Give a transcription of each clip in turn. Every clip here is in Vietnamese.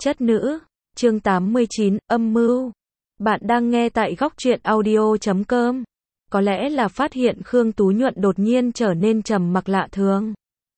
Chất nữ, chương 89, âm mưu. Bạn đang nghe tại Góc Truyện Audio.com. Có lẽ là phát hiện Khương Tú Nhuận đột nhiên trở nên trầm mặc lạ thường.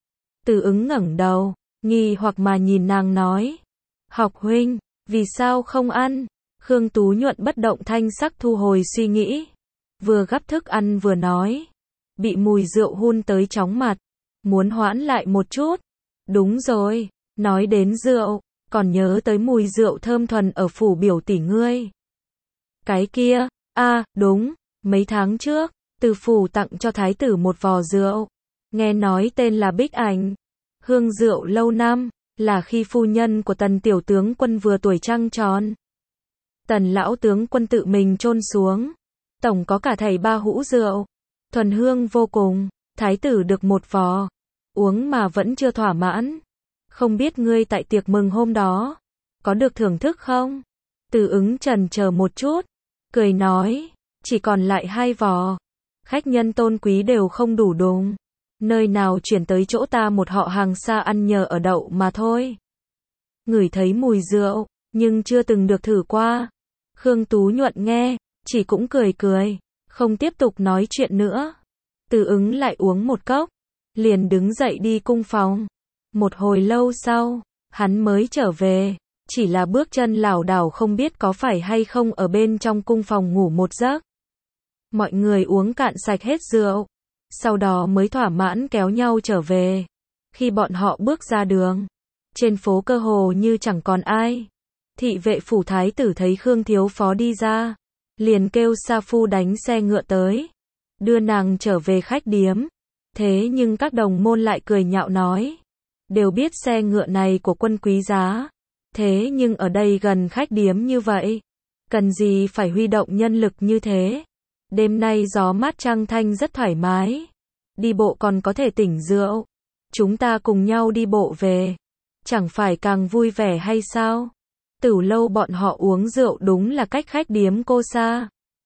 Từ Ứng ngẩng đầu, nghi hoặc mà nhìn nàng nói. Học huynh, vì sao không ăn? Khương Tú Nhuận bất động thanh sắc thu hồi suy nghĩ. Vừa gắp thức ăn vừa nói. Bị mùi rượu hun tới chóng mặt. Muốn hoãn lại một chút. Đúng rồi, nói đến rượu. Còn nhớ tới mùi rượu thơm thuần ở phủ biểu tỷ ngươi. Cái kia, đúng, mấy tháng trước, từ phủ tặng cho thái tử một vò rượu. Nghe nói tên là Bích Ảnh. Hương rượu lâu năm, là khi phu nhân của Tần tiểu tướng quân vừa tuổi trăng tròn. Tần lão tướng quân tự mình chôn xuống. Tổng có cả thảy 3 hũ rượu. Thuần hương vô cùng, thái tử được một vò. Uống mà vẫn chưa thỏa mãn. Không biết ngươi tại tiệc mừng hôm đó, có được thưởng thức không? Từ Ứng chần chờ một chút, cười nói, chỉ còn lại 2 vò. Khách nhân tôn quý đều không đủ đùng. Nơi nào chuyển tới chỗ ta một họ hàng xa ăn nhờ ở đậu mà thôi. Ngửi thấy mùi rượu, nhưng chưa từng được thử qua. Khương Tú Nhuận nghe, chỉ cũng cười cười, không tiếp tục nói chuyện nữa. Từ Ứng lại uống một cốc, liền đứng dậy đi cung phòng. Một hồi lâu sau, hắn mới trở về, chỉ là bước chân lảo đảo không biết có phải hay không ở bên trong cung phòng ngủ một giấc. Mọi người uống cạn sạch hết rượu, sau đó mới thỏa mãn kéo nhau trở về. Khi bọn họ bước ra đường, trên phố cơ hồ như chẳng còn ai. Thị vệ phủ thái tử thấy Khương thiếu phó đi ra, liền kêu sa phu đánh xe ngựa tới, đưa nàng trở về khách điếm. Thế nhưng các đồng môn lại cười nhạo nói, đều biết xe ngựa này của quân quý giá, thế nhưng ở đây gần khách điếm như vậy, cần gì phải huy động nhân lực như thế. Đêm nay gió mát trăng thanh rất thoải mái, đi bộ còn có thể tỉnh rượu. Chúng ta cùng nhau đi bộ về, chẳng phải càng vui vẻ hay sao? Từ lâu bọn họ uống rượu đúng là cách khách điếm cô xa.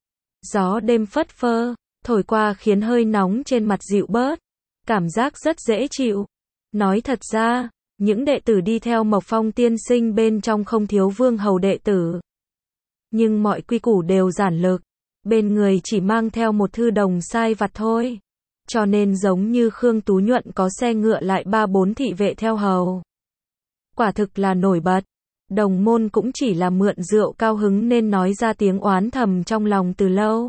Gió đêm phất phơ, thổi qua khiến hơi nóng trên mặt dịu bớt, cảm giác rất dễ chịu. Nói thật ra, những đệ tử đi theo Mộc Phong tiên sinh bên trong không thiếu vương hầu đệ tử. Nhưng mọi quy củ đều giản lược, bên người chỉ mang theo một thư đồng sai vặt thôi. Cho nên giống như Khương Tú Nhuận có xe ngựa lại 3-4 thị vệ theo hầu. Quả thực là nổi bật. Đồng môn cũng chỉ là mượn rượu cao hứng nên nói ra tiếng oán thầm trong lòng từ lâu.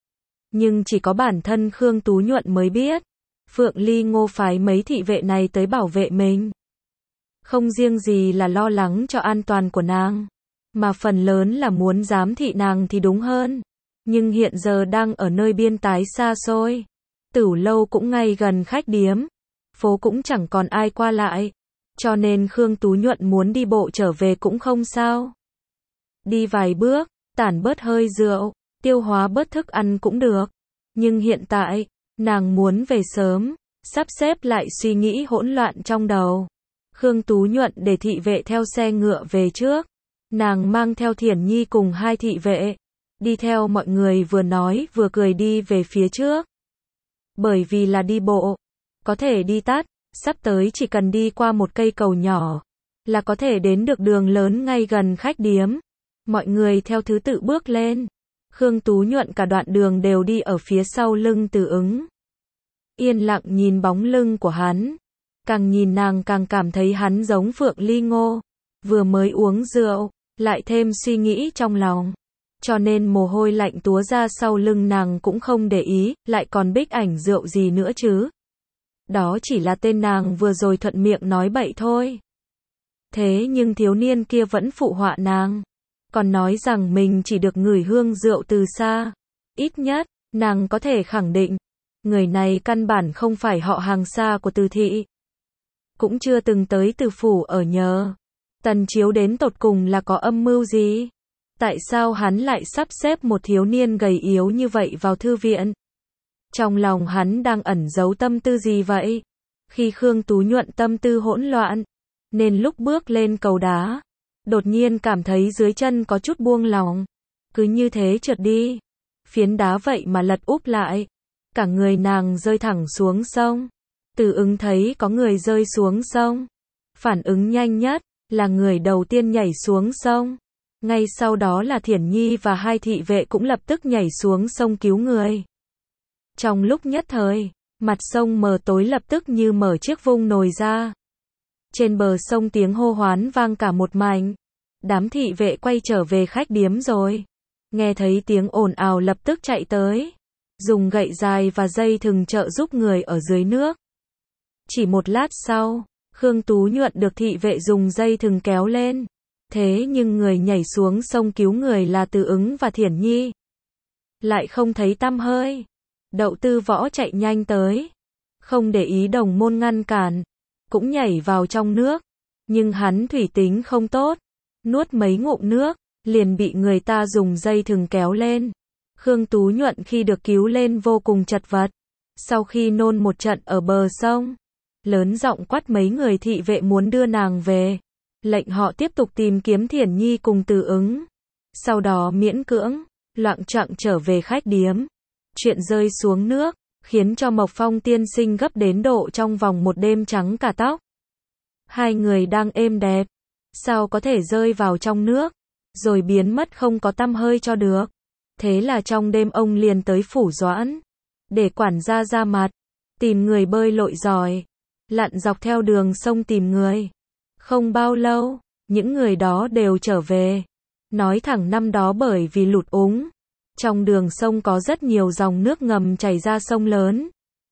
Nhưng chỉ có bản thân Khương Tú Nhuận mới biết. Phượng Ly Ngô phái mấy thị vệ này tới bảo vệ mình. Không riêng gì là lo lắng cho an toàn của nàng, mà phần lớn là muốn giám thị nàng thì đúng hơn. Nhưng hiện giờ đang ở nơi biên tái xa xôi. Tửu lâu cũng ngay gần khách điếm. Phố cũng chẳng còn ai qua lại. Cho nên Khương Tú Nhuận muốn đi bộ trở về cũng không sao. Đi vài bước, tản bớt hơi rượu, tiêu hóa bớt thức ăn cũng được. Nhưng hiện tại, nàng muốn về sớm, sắp xếp lại suy nghĩ hỗn loạn trong đầu. Khương Tú Nhuận để thị vệ theo xe ngựa về trước. Nàng mang theo Thiển Nhi cùng 2 thị vệ, đi theo mọi người vừa nói vừa cười đi về phía trước. Bởi vì là đi bộ, có thể đi tắt, sắp tới chỉ cần đi qua một cây cầu nhỏ, là có thể đến được đường lớn ngay gần khách điếm. Mọi người theo thứ tự bước lên. Khương Tú Nhuận cả đoạn đường đều đi ở phía sau lưng Từ Ứng. Yên lặng nhìn bóng lưng của hắn. Càng nhìn nàng càng cảm thấy hắn giống Phượng Ly Ngô. Vừa mới uống rượu, lại thêm suy nghĩ trong lòng. Cho nên mồ hôi lạnh túa ra sau lưng nàng cũng không để ý, lại còn Bích Ảnh rượu gì nữa chứ. Đó chỉ là tên nàng vừa rồi thuận miệng nói bậy thôi. Thế nhưng thiếu niên kia vẫn phụ họa nàng. Còn nói rằng mình chỉ được ngửi hương rượu từ xa. Ít nhất, nàng có thể khẳng định, người này căn bản không phải họ hàng xa của Từ thị. Cũng chưa từng tới Từ phủ ở nhờ. Tần Chiếu đến tột cùng là có âm mưu gì? Tại sao hắn lại sắp xếp một thiếu niên gầy yếu như vậy vào thư viện? Trong lòng hắn đang ẩn giấu tâm tư gì vậy? Khi Khương Tú Nhuận tâm tư hỗn loạn, nên lúc bước lên cầu đá, đột nhiên cảm thấy dưới chân có chút buông lỏng. Cứ như thế trượt đi. Phiến đá vậy mà lật úp lại. Cả người nàng rơi thẳng xuống sông. Từ Ứng thấy có người rơi xuống sông. Phản ứng nhanh nhất, là người đầu tiên nhảy xuống sông. Ngay sau đó là Thiển Nhi và hai thị vệ cũng lập tức nhảy xuống sông cứu người. Trong lúc nhất thời, mặt sông mờ tối lập tức như mở chiếc vung nồi ra. Trên bờ sông tiếng hô hoán vang cả một mảnh. Đám thị vệ quay trở về khách điếm rồi. Nghe thấy tiếng ồn ào lập tức chạy tới. Dùng gậy dài và dây thừng trợ giúp người ở dưới nước. Chỉ một lát sau, Khương Tú Nhuận được thị vệ dùng dây thừng kéo lên. Thế nhưng người nhảy xuống sông cứu người là Từ Ứng và Thiển Nhi. Lại không thấy tăm hơi. Đậu Tư Võ chạy nhanh tới. Không để ý đồng môn ngăn cản. Cũng nhảy vào trong nước. Nhưng hắn thủy tính không tốt. Nuốt mấy ngụm nước, liền bị người ta dùng dây thừng kéo lên. Khương Tú Nhuận khi được cứu lên vô cùng chật vật. Sau khi nôn một trận ở bờ sông, lớn giọng quát mấy người thị vệ muốn đưa nàng về. Lệnh họ tiếp tục tìm kiếm Thiển Nhi cùng Từ Ứng. Sau đó miễn cưỡng, loạng choạng trở về khách điếm. Chuyện rơi xuống nước, khiến cho Mộc Phong tiên sinh gấp đến độ trong vòng một đêm trắng cả tóc. Hai người đang êm đẹp, sao có thể rơi vào trong nước, rồi biến mất không có tăm hơi cho được. Thế là trong đêm ông liền tới Phủ Doãn, để quản gia ra mặt, tìm người bơi lội giỏi, lặn dọc theo đường sông tìm người. Không bao lâu, những người đó đều trở về. Nói thẳng năm đó bởi vì lụt úng, trong đường sông có rất nhiều dòng nước ngầm chảy ra sông lớn.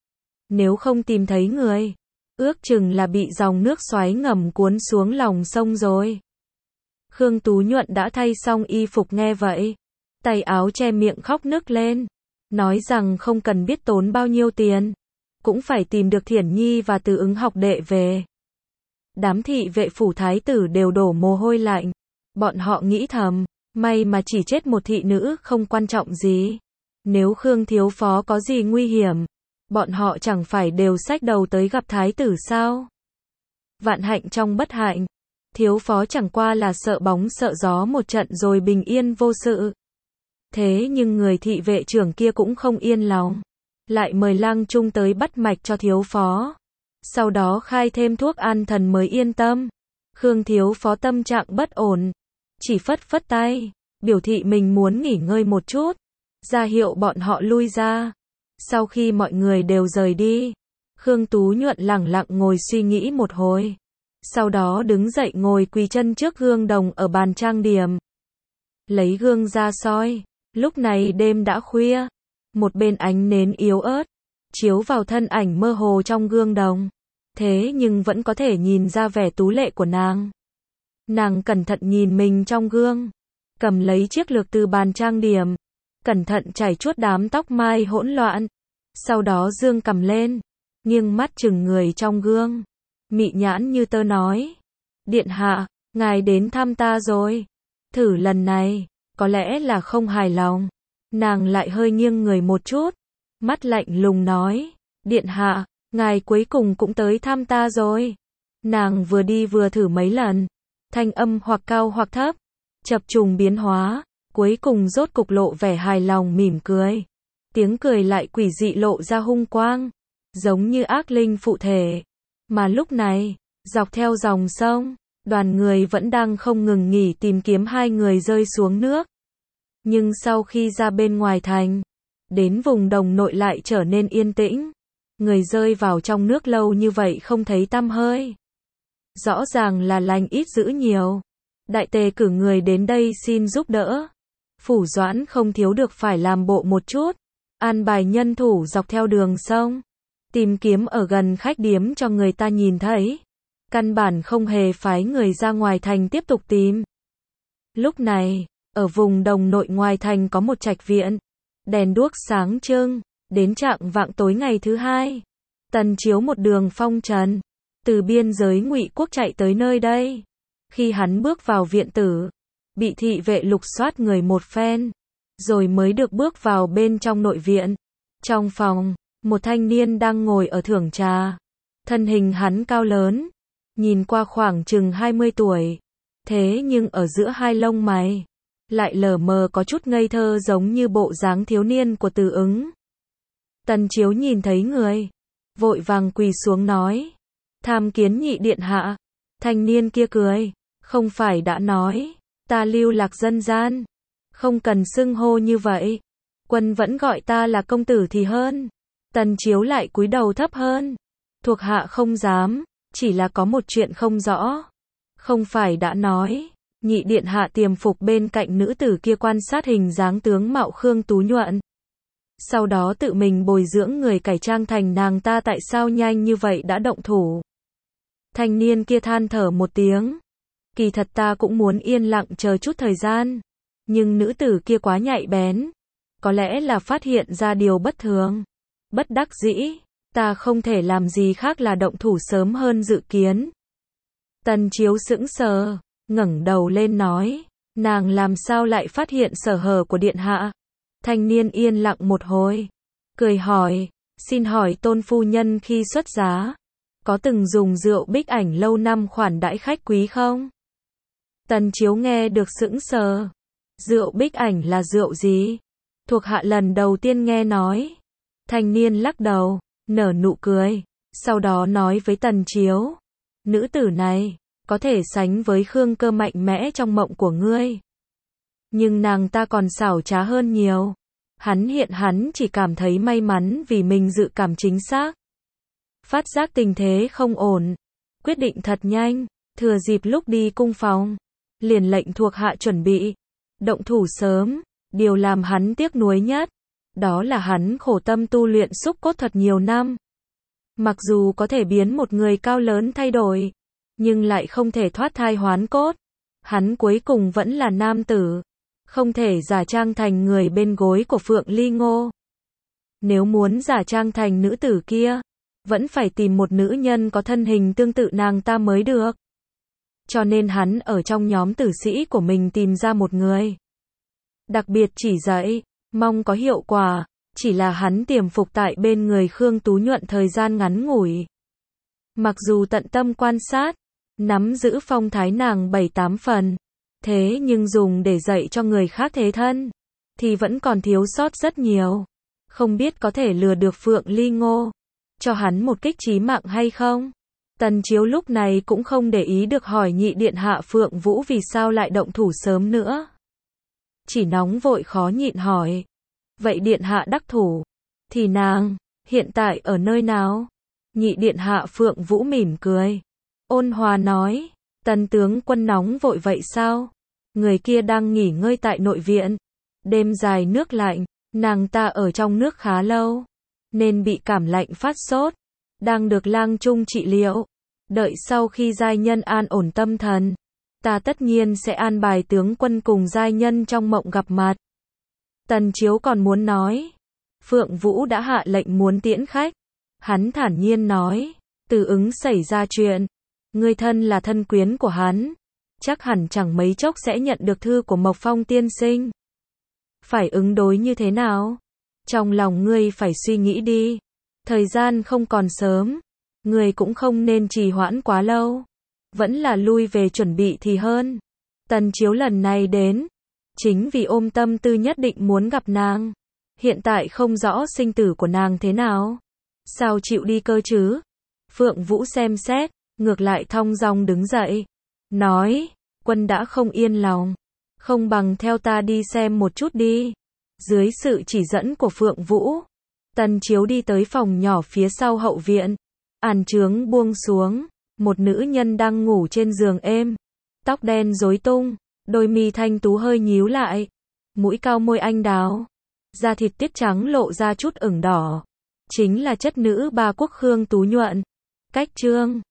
Nếu không tìm thấy người, ước chừng là bị dòng nước xoáy ngầm cuốn xuống lòng sông rồi. Khương Tú Nhuận đã thay xong y phục nghe vậy. Tay áo che miệng khóc nức lên. Nói rằng không cần biết tốn bao nhiêu tiền. Cũng phải tìm được Thiển Nhi và Từ Ứng học đệ về. Đám thị vệ phủ thái tử đều đổ mồ hôi lạnh. Bọn họ nghĩ thầm, may mà chỉ chết một thị nữ không quan trọng gì. Nếu Khương thiếu phó có gì nguy hiểm, bọn họ chẳng phải đều xách đầu tới gặp thái tử sao? Vạn hạnh trong bất hạnh, thiếu phó chẳng qua là sợ bóng sợ gió một trận rồi bình yên vô sự. Thế nhưng người thị vệ trưởng kia cũng không yên lòng, lại mời lang trung tới bắt mạch cho thiếu phó. Sau đó khai thêm thuốc an thần mới yên tâm. Khương thiếu phó tâm trạng bất ổn, chỉ phất phất tay, biểu thị mình muốn nghỉ ngơi một chút, ra hiệu bọn họ lui ra. Sau khi mọi người đều rời đi, Khương Tú Nhuận lẳng lặng ngồi suy nghĩ một hồi. Sau đó đứng dậy ngồi quỳ chân trước gương đồng ở bàn trang điểm. Lấy gương ra soi. Lúc này đêm đã khuya. Một bên ánh nến yếu ớt, chiếu vào thân ảnh mơ hồ trong gương đồng. Thế nhưng vẫn có thể nhìn ra vẻ tú lệ của nàng. Nàng cẩn thận nhìn mình trong gương. Cầm lấy chiếc lược từ bàn trang điểm. Cẩn thận chải chuốt đám tóc mai hỗn loạn. Sau đó dương cằm lên. Nghiêng mắt chừng người trong gương. Mị nhãn như tơ nói. Điện hạ, ngài đến thăm ta rồi. Thử lần này, có lẽ là không hài lòng. Nàng lại hơi nghiêng người một chút. Mắt lạnh lùng nói. Điện hạ, ngài cuối cùng cũng tới thăm ta rồi. Nàng vừa đi vừa thử mấy lần. Thanh âm hoặc cao hoặc thấp. Chập trùng biến hóa. Cuối cùng rốt cục lộ vẻ hài lòng mỉm cười. Tiếng cười lại quỷ dị lộ ra hung quang. Giống như ác linh phụ thể. Mà lúc này, dọc theo dòng sông, đoàn người vẫn đang không ngừng nghỉ tìm kiếm hai người rơi xuống nước. Nhưng sau khi ra bên ngoài thành, đến vùng đồng nội lại trở nên yên tĩnh. Người rơi vào trong nước lâu như vậy không thấy tăm hơi. Rõ ràng là lành ít dữ nhiều. Đại tề cử người đến đây xin giúp đỡ. Phủ Doãn không thiếu được phải làm bộ một chút. An bài nhân thủ dọc theo đường sông. Tìm kiếm ở gần khách điếm cho người ta nhìn thấy. Căn bản không hề phái người ra ngoài thành tiếp tục tìm. Lúc này, ở vùng đồng nội ngoài thành có một trạch viện. Đèn đuốc sáng trưng. Đến trạng vạng tối ngày thứ hai, Tần Chiếu một đường phong trần. Từ biên giới Ngụy quốc chạy tới nơi đây. Khi hắn bước vào viện tử, bị thị vệ lục soát người một phen. Rồi mới được bước vào bên trong nội viện. Trong phòng, một thanh niên đang ngồi ở thưởng trà. Thân hình hắn cao lớn, nhìn qua khoảng chừng 20 tuổi. Thế nhưng ở giữa hai lông mày, lại lờ mờ có chút ngây thơ giống như bộ dáng thiếu niên của Từ Ứng. Tần Chiếu nhìn thấy người, vội vàng quỳ xuống nói. Tham kiến nhị điện hạ. Thanh niên kia cười, Không phải đã nói, ta lưu lạc dân gian. Không cần xưng hô như vậy. Quân vẫn gọi ta là công tử thì hơn. Tần Chiếu lại cúi đầu thấp hơn. Thuộc hạ không dám, chỉ là có một chuyện không rõ. Không phải đã nói, nhị điện hạ tiềm phục bên cạnh nữ tử kia quan sát hình dáng tướng mạo Khương Tú Nhuận. Sau đó tự mình bồi dưỡng người cải trang thành nàng ta, tại sao nhanh như vậy đã động thủ? Thanh niên kia than thở một tiếng. Kỳ thật ta cũng muốn yên lặng chờ chút thời gian. Nhưng nữ tử kia quá nhạy bén. Có lẽ là phát hiện ra điều bất thường. Bất đắc dĩ, ta không thể làm gì khác là động thủ sớm hơn dự kiến. Tần Chiếu sững sờ, ngẩng đầu lên nói, nàng làm sao lại phát hiện sở hở của điện hạ? Thanh niên yên lặng một hồi, cười hỏi, xin hỏi tôn phu nhân khi xuất giá, có từng dùng rượu Bích Ảnh lâu năm khoản đãi khách quý không? Tần Chiếu nghe được sững sờ, rượu Bích Ảnh là rượu gì? Thuộc hạ lần đầu tiên nghe nói. Thanh niên lắc đầu, nở nụ cười, sau đó nói với Tần Chiếu, nữ tử này, có thể sánh với Khương Cơ mạnh mẽ trong mộng của ngươi. Nhưng nàng ta còn xảo trá hơn nhiều. Hắn chỉ cảm thấy may mắn vì mình dự cảm chính xác. Phát giác tình thế không ổn. Quyết định thật nhanh, thừa dịp lúc đi cung phòng. Liền lệnh thuộc hạ chuẩn bị. Động thủ sớm, điều làm hắn tiếc nuối nhất. Đó là hắn khổ tâm tu luyện xúc cốt thật nhiều năm. Mặc dù có thể biến một người cao lớn thay đổi, nhưng lại không thể thoát thai hoán cốt. Hắn cuối cùng vẫn là nam tử, không thể giả trang thành người bên gối của Phượng Ly Ngô. Nếu muốn giả trang thành nữ tử kia, vẫn phải tìm một nữ nhân có thân hình tương tự nàng ta mới được. Cho nên hắn ở trong nhóm tử sĩ của mình tìm ra một người. Đặc biệt chỉ dạy, mong có hiệu quả, chỉ là hắn tiềm phục tại bên người Khương Tú Nhuận thời gian ngắn ngủi. Mặc dù tận tâm quan sát, nắm giữ phong thái nàng 7-8 phần, thế nhưng dùng để dạy cho người khác thế thân, thì vẫn còn thiếu sót rất nhiều. Không biết có thể lừa được Phượng Ly Ngô, cho hắn một kích chí mạng hay không? Tần Chiếu lúc này cũng không để ý được hỏi nhị điện hạ Phượng Vũ vì sao lại động thủ sớm nữa. Chỉ nóng vội khó nhịn hỏi. Vậy điện hạ đắc thủ, thì nàng, hiện tại ở nơi nào? Nhị điện hạ Phượng Vũ mỉm cười. Ôn hòa nói, tần tướng quân nóng vội vậy sao? Người kia đang nghỉ ngơi tại nội viện. Đêm dài nước lạnh, nàng ta ở trong nước khá lâu, nên bị cảm lạnh phát sốt. Đang được lang trung trị liệu. Đợi sau khi giai nhân an ổn tâm thần, ta tất nhiên sẽ an bài tướng quân cùng giai nhân trong mộng gặp mặt. Tần Chiếu còn muốn nói. Phượng Vũ đã hạ lệnh muốn tiễn khách. Hắn thản nhiên nói, Từ Ứng xảy ra chuyện. Ngươi thân là thân quyến của hắn, chắc hẳn chẳng mấy chốc sẽ nhận được thư của Mộc Phong tiên sinh. Phải ứng đối như thế nào? Trong lòng ngươi phải suy nghĩ đi. Thời gian không còn sớm, ngươi cũng không nên trì hoãn quá lâu. Vẫn là lui về chuẩn bị thì hơn. Tần Chiếu lần này đến, chính vì ôm tâm tư nhất định muốn gặp nàng. Hiện tại không rõ sinh tử của nàng thế nào. Sao chịu đi cơ chứ? Phượng Vũ xem xét, ngược lại thong dong đứng dậy. Nói, quân đã không yên lòng. Không bằng theo ta đi xem một chút đi. Dưới sự chỉ dẫn của Phượng Vũ, Tần Chiếu đi tới phòng nhỏ phía sau hậu viện. Àn trướng buông xuống, một nữ nhân đang ngủ trên giường êm. Tóc đen rối tung, đôi mi thanh tú hơi nhíu lại. Mũi cao môi anh đào. Da thịt tiết trắng lộ ra chút ửng đỏ. Chính là chất nữ ba quốc Khương Tú Nhuận. Cách chương